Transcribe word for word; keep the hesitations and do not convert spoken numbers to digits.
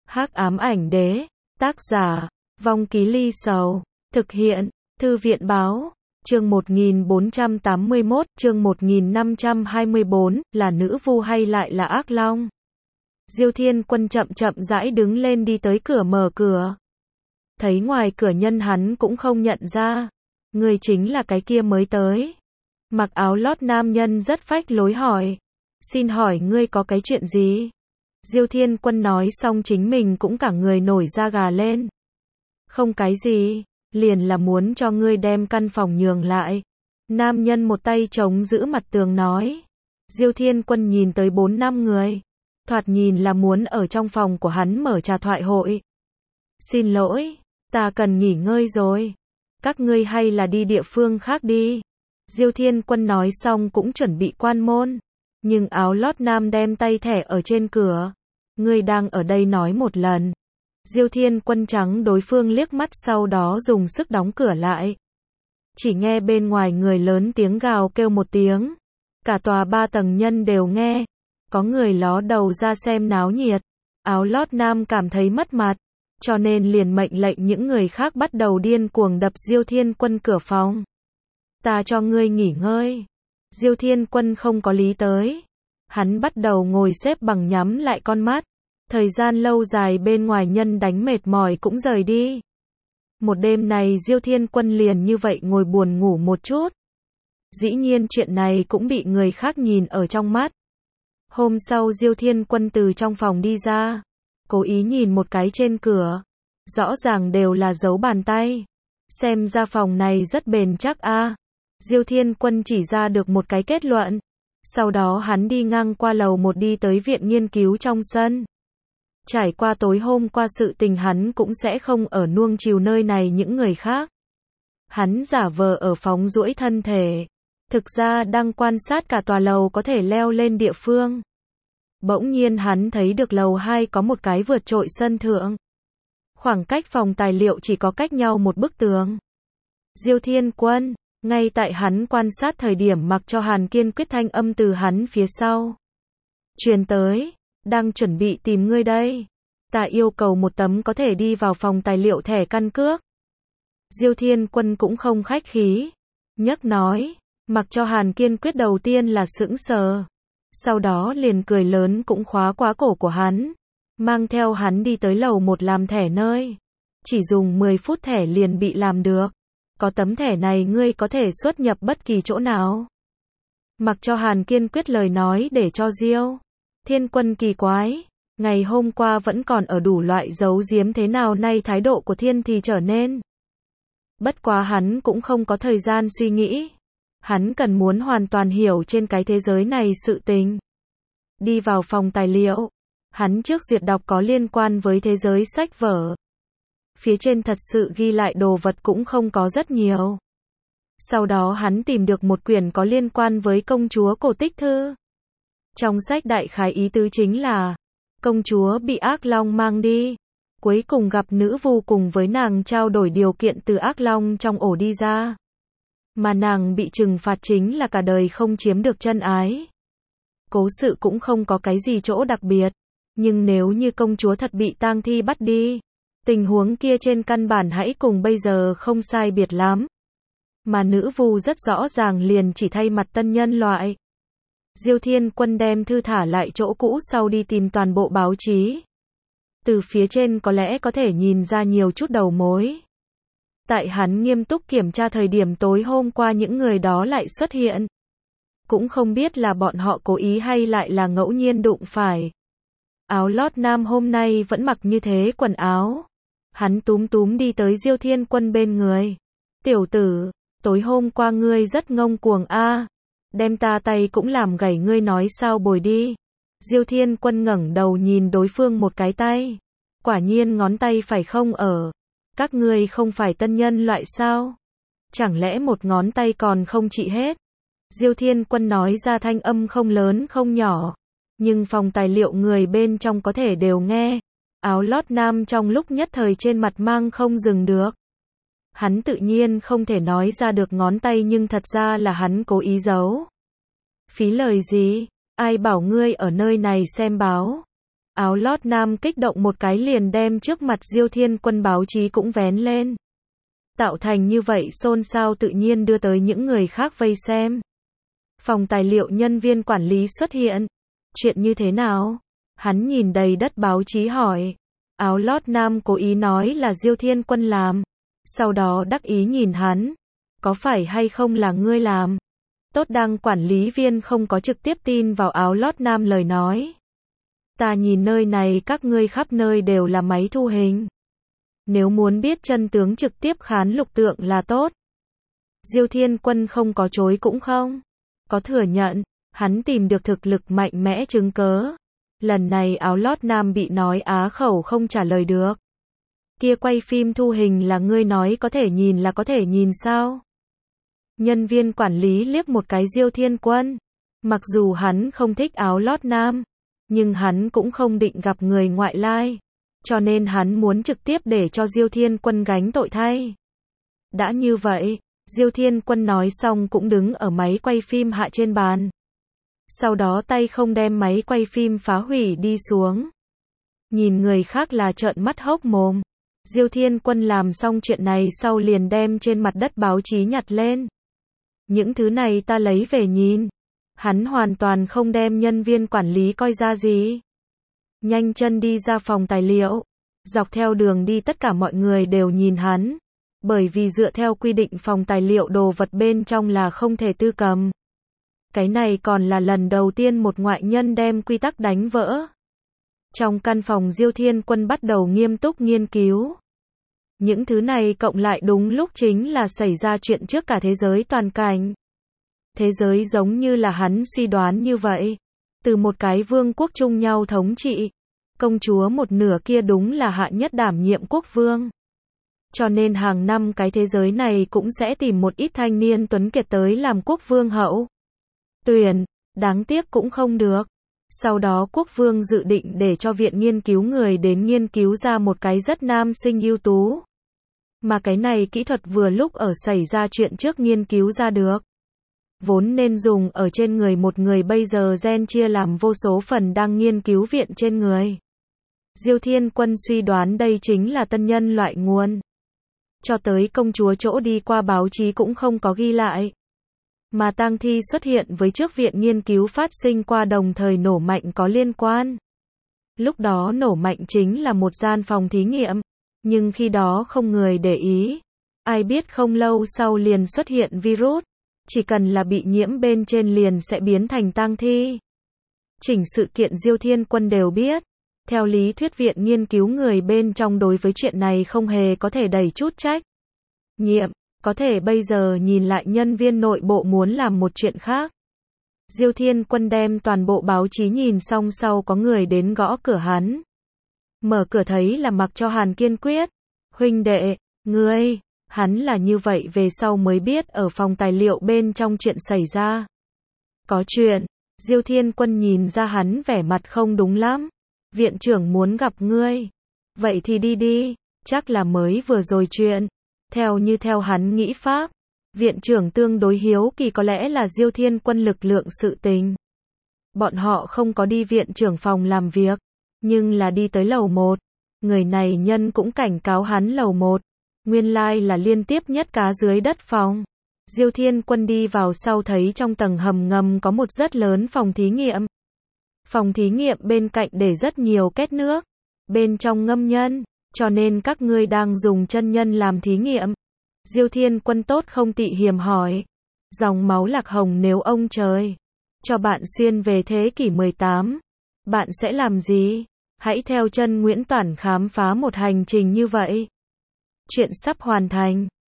Hắc ám ảnh đế, tác giả, Vong Ký Ly Sầu, thực hiện, Thư viện báo, chương một nghìn bốn trăm tám mươi mốt, chương một nghìn năm trăm hai mươi bốn, là nữ vu hay lại là ác long? Diêu Thiên Quân chậm chậm rãi đứng lên đi tới cửa mở cửa. Thấy ngoài cửa nhân hắn cũng không nhận ra. Người chính là cái kia mới tới. Mặc áo lót nam nhân rất phách lối hỏi. Xin hỏi ngươi có cái chuyện gì? Diêu Thiên Quân nói xong chính mình cũng cả người nổi da gà lên. Không cái gì, liền là muốn cho ngươi đem căn phòng nhường lại. Nam nhân một tay chống giữ mặt tường nói. Diêu Thiên Quân nhìn tới bốn năm người. Thoạt nhìn là muốn ở trong phòng của hắn mở trà thoại hội. Xin lỗi, ta cần nghỉ ngơi rồi. Các ngươi hay là đi địa phương khác đi. Diêu Thiên Quân nói xong cũng chuẩn bị quan môn. Nhưng áo lót nam đem tay thẻ ở trên cửa. Ngươi đang ở đây nói một lần. Diêu Thiên Quân trắng đối phương liếc mắt sau đó dùng sức đóng cửa lại. Chỉ nghe bên ngoài người lớn tiếng gào kêu một tiếng. Cả tòa ba tầng nhân đều nghe. Có người ló đầu ra xem náo nhiệt. Áo lót nam cảm thấy mất mặt. Cho nên liền mệnh lệnh những người khác bắt đầu điên cuồng đập Diêu Thiên Quân cửa phòng. Ta cho ngươi nghỉ ngơi. Diêu Thiên Quân không có lý tới. Hắn bắt đầu ngồi xếp bằng nhắm lại con mắt. Thời gian lâu dài bên ngoài nhân đánh mệt mỏi cũng rời đi. Một đêm này Diêu Thiên Quân liền như vậy ngồi buồn ngủ một chút. Dĩ nhiên chuyện này cũng bị người khác nhìn ở trong mắt. Hôm sau Diêu Thiên Quân từ trong phòng đi ra. Cố ý nhìn một cái trên cửa. Rõ ràng đều là dấu bàn tay. Xem ra phòng này rất bền chắc a. À. Diêu Thiên Quân chỉ ra được một cái kết luận. Sau đó hắn đi ngang qua lầu một đi tới viện nghiên cứu trong sân. Trải qua tối hôm qua sự tình hắn cũng sẽ không ở nuông chiều nơi này những người khác. Hắn giả vờ ở phóng duỗi thân thể. Thực ra đang quan sát cả tòa lầu có thể leo lên địa phương. Bỗng nhiên hắn thấy được lầu hai có một cái vượt trội sân thượng. Khoảng cách phòng tài liệu chỉ có cách nhau một bức tường. Diêu Thiên Quân, ngay tại hắn quan sát thời điểm mặc cho Hàn Kiên Quyết thanh âm từ hắn phía sau. Truyền tới, đang chuẩn bị tìm ngươi đây. Ta yêu cầu một tấm có thể đi vào phòng tài liệu thẻ căn cước. Diêu Thiên Quân cũng không khách khí. Nhấc nói, mặc cho Hàn Kiên Quyết đầu tiên là sững sờ. Sau đó liền cười lớn cũng khóa quá cổ của hắn. Mang theo hắn đi tới lầu một làm thẻ nơi. Chỉ dùng mười phút thẻ liền bị làm được. Có tấm thẻ này ngươi có thể xuất nhập bất kỳ chỗ nào. Mặc cho Hàn Kiên Quyết lời nói để cho Diêu Thiên Quân kỳ quái. Ngày hôm qua vẫn còn ở đủ loại giấu giếm thế nào nay thái độ của Thiên thì trở nên. Bất quá hắn cũng không có thời gian suy nghĩ. Hắn cần muốn hoàn toàn hiểu trên cái thế giới này sự tình. Đi vào phòng tài liệu. Hắn trước duyệt đọc có liên quan với thế giới sách vở. Phía trên thật sự ghi lại đồ vật cũng không có rất nhiều. Sau đó hắn tìm được một quyển có liên quan với công chúa cổ tích thư. Trong sách đại khái ý tứ chính là công chúa bị ác long mang đi. Cuối cùng gặp nữ vu cùng với nàng trao đổi điều kiện từ ác long trong ổ đi ra. Mà nàng bị trừng phạt chính là cả đời không chiếm được chân ái. Cố sự cũng không có cái gì chỗ đặc biệt. Nhưng nếu như công chúa thật bị tang thi bắt đi, tình huống kia trên căn bản hãy cùng bây giờ không sai biệt lắm. Mà nữ vu rất rõ ràng liền chỉ thay mặt tân nhân loại. Diêu Thiên Quân đem thư thả lại chỗ cũ sau đi tìm toàn bộ báo chí. Từ phía trên có lẽ có thể nhìn ra nhiều chút đầu mối. Tại hắn nghiêm túc kiểm tra thời điểm tối hôm qua những người đó lại xuất hiện. Cũng không biết là bọn họ cố ý hay lại là ngẫu nhiên đụng phải. Áo lót nam hôm nay vẫn mặc như thế quần áo. Hắn túm túm đi tới Diêu Thiên Quân bên người. Tiểu tử, tối hôm qua ngươi rất ngông cuồng a, à. Đem ta tay cũng làm gãy ngươi nói sao bồi đi. Diêu Thiên Quân ngẩng đầu nhìn đối phương một cái tay. Quả nhiên ngón tay phải không ở. Các ngươi không phải tân nhân loại sao? Chẳng lẽ một ngón tay còn không trị hết? Diêu Thiên Quân nói ra thanh âm không lớn không nhỏ. Nhưng phòng tài liệu người bên trong có thể đều nghe. Áo lót nam trong lúc nhất thời trên mặt mang không dừng được. Hắn tự nhiên không thể nói ra được ngón tay nhưng thật ra là hắn cố ý giấu. Phí lời gì? Ai bảo ngươi ở nơi này xem báo? Áo lót nam kích động một cái liền đem trước mặt Diêu Thiên Quân báo chí cũng vén lên. Tạo thành như vậy xôn xao tự nhiên đưa tới những người khác vây xem. Phòng tài liệu nhân viên quản lý xuất hiện. Chuyện như thế nào? Hắn nhìn đầy đất báo chí hỏi. Áo lót nam cố ý nói là Diêu Thiên Quân làm. Sau đó đắc ý nhìn hắn. Có phải hay không là ngươi làm? Tốt đăng quản lý viên không có trực tiếp tin vào áo lót nam lời nói. Ta nhìn nơi này các ngươi khắp nơi đều là máy thu hình. Nếu muốn biết chân tướng trực tiếp khán lục tượng là tốt. Diêu Thiên Quân không có chối cũng không có thừa nhận, hắn tìm được thực lực mạnh mẽ chứng cớ. Lần này áo lót nam bị nói á khẩu không trả lời được. Kia quay phim thu hình là ngươi nói có thể nhìn là có thể nhìn sao? Nhân viên quản lý liếc một cái Diêu Thiên Quân. Mặc dù hắn không thích áo lót nam, nhưng hắn cũng không định gặp người ngoại lai. Cho nên hắn muốn trực tiếp để cho Diêu Thiên Quân gánh tội thay. Đã như vậy, Diêu Thiên Quân nói xong cũng đứng ở máy quay phim hạ trên bàn. Sau đó tay không đem máy quay phim phá hủy đi xuống. Nhìn người khác là trợn mắt hốc mồm. Diêu Thiên Quân làm xong chuyện này sau liền đem trên mặt đất báo chí nhặt lên. Những thứ này ta lấy về nhìn. Hắn hoàn toàn không đem nhân viên quản lý coi ra gì. Nhanh chân đi ra phòng tài liệu. Dọc theo đường đi tất cả mọi người đều nhìn hắn. Bởi vì dựa theo quy định phòng tài liệu đồ vật bên trong là không thể tư cầm. Cái này còn là lần đầu tiên một ngoại nhân đem quy tắc đánh vỡ. Trong căn phòng Diêu Thiên Quân bắt đầu nghiêm túc nghiên cứu. Những thứ này cộng lại đúng lúc chính là xảy ra chuyện trước cả thế giới toàn cảnh. Thế giới giống như là hắn suy đoán như vậy. Từ một cái vương quốc chung nhau thống trị. Công chúa một nửa kia đúng là hạ nhất đảm nhiệm quốc vương. Cho nên hàng năm cái thế giới này cũng sẽ tìm một ít thanh niên tuấn kiệt tới làm quốc vương hậu. Tuyển, đáng tiếc cũng không được. Sau đó quốc vương dự định để cho viện nghiên cứu người đến nghiên cứu ra một cái rất nam sinh ưu tú. Mà cái này kỹ thuật vừa lúc ở xảy ra chuyện trước nghiên cứu ra được. Vốn nên dùng ở trên người một người bây giờ gen chia làm vô số phần đang nghiên cứu viện trên người. Diêu Thiên Quân suy đoán đây chính là tân nhân loại nguồn. Cho tới công chúa chỗ đi qua báo chí cũng không có ghi lại. Mà tang thi xuất hiện với trước viện nghiên cứu phát sinh qua đồng thời nổ mạnh có liên quan. Lúc đó nổ mạnh chính là một gian phòng thí nghiệm. Nhưng khi đó không người để ý. Ai biết không lâu sau liền xuất hiện virus. Chỉ cần là bị nhiễm bên trên liền sẽ biến thành tang thi. Chỉnh sự kiện Diêu Thiên Quân đều biết. Theo lý thuyết viện nghiên cứu người bên trong đối với chuyện này không hề có thể đẩy chút trách nhiệm. Có thể bây giờ nhìn lại nhân viên nội bộ muốn làm một chuyện khác. Diêu Thiên Quân đem toàn bộ báo chí nhìn xong sau có người đến gõ cửa hắn. Mở cửa thấy là Mặc Cho Hàn kiên quyết. Huynh đệ, ngươi, hắn là như vậy về sau mới biết ở phòng tài liệu bên trong chuyện xảy ra. Có chuyện, Diêu Thiên Quân nhìn ra hắn vẻ mặt không đúng lắm. Viện trưởng muốn gặp ngươi. Vậy thì đi đi, chắc là mới vừa rồi chuyện. Theo như theo hắn nghĩ pháp, viện trưởng tương đối hiếu kỳ có lẽ là Diêu Thiên Quân lực lượng sự tình. Bọn họ không có đi viện trưởng phòng làm việc, nhưng là đi tới lầu một. Người này nhân cũng cảnh cáo hắn lầu một. Nguyên lai like là liên tiếp nhất cá dưới đất phòng. Diêu Thiên Quân đi vào sau thấy trong tầng hầm ngầm có một rất lớn phòng thí nghiệm. Phòng thí nghiệm bên cạnh để rất nhiều két nước. Bên trong ngâm nhân. Cho nên các ngươi đang dùng chân nhân làm thí nghiệm. Diêu Thiên Quân tốt không tị hiềm hỏi. Dòng máu lạc hồng nếu ông trời cho bạn xuyên về thế kỷ mười tám. Bạn sẽ làm gì? Hãy theo chân Nguyễn Toản khám phá một hành trình như vậy. Chuyện sắp hoàn thành.